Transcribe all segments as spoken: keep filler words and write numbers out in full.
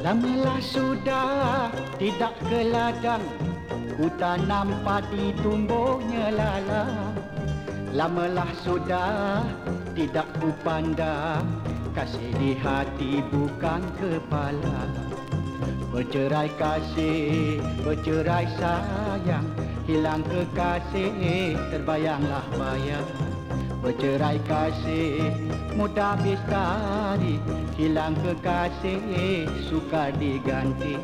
Lamalah sudah tidak ke ladang, ku tanam padi tumbuhnya lalang. Lamalah sudah tidak ku pandang, kasih di hati bukan kepala. Bercerai kasih, bercerai sayang, hilang kekasih, terbayanglah bayang. Bercerai kasih, mudah bestari, hilang kekasih, sukar diganti.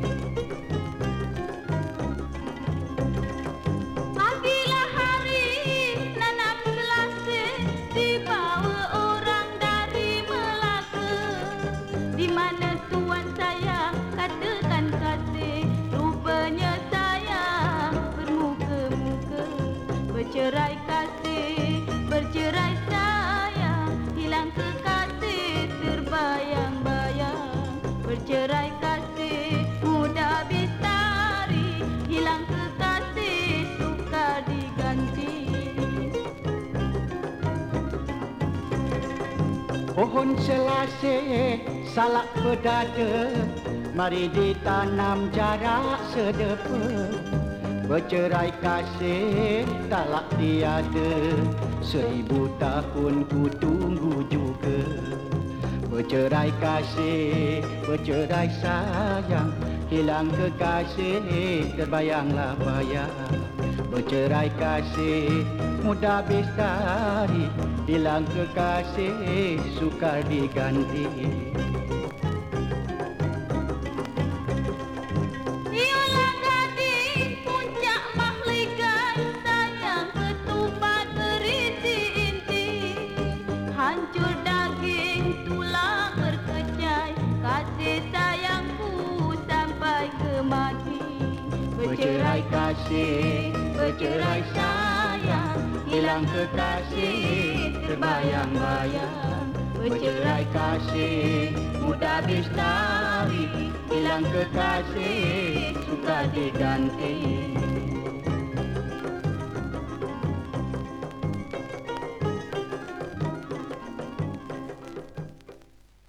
Pagilah hari nanam selasih, dibawa orang dari Melaka. Di mana tuan sayang katakan kasih, rupanya sayang bermuka-muka. Bercerai kasih, bercerai sayang, hilang kekasih, terbayang-bayang. Bercerai kasih, mudah bestari, hilang kekasih, sukar diganti. Pohon selasih salak berdada, mari ditanam jarak sedepa. Bercerai kasih talak tiada, seribu tahun ku tunggu juga. Bercerai kasih, bercerai sayang, hilang kekasih, terbayanglah bayang. Bercerai kasih, mudah bestari, hilang kekasih, sukar diganti. Iolah gading puncak mahligai, sayang ketupat berisi inti. Hancur daging tulang berkecai, kasih sayangku sampai ke mati. Bercerai kasih, bercerai sayang, hilang kekasih, terbayang-bayang. Bercerai kasih, mudah bestari, hilang kekasih, sukar diganti.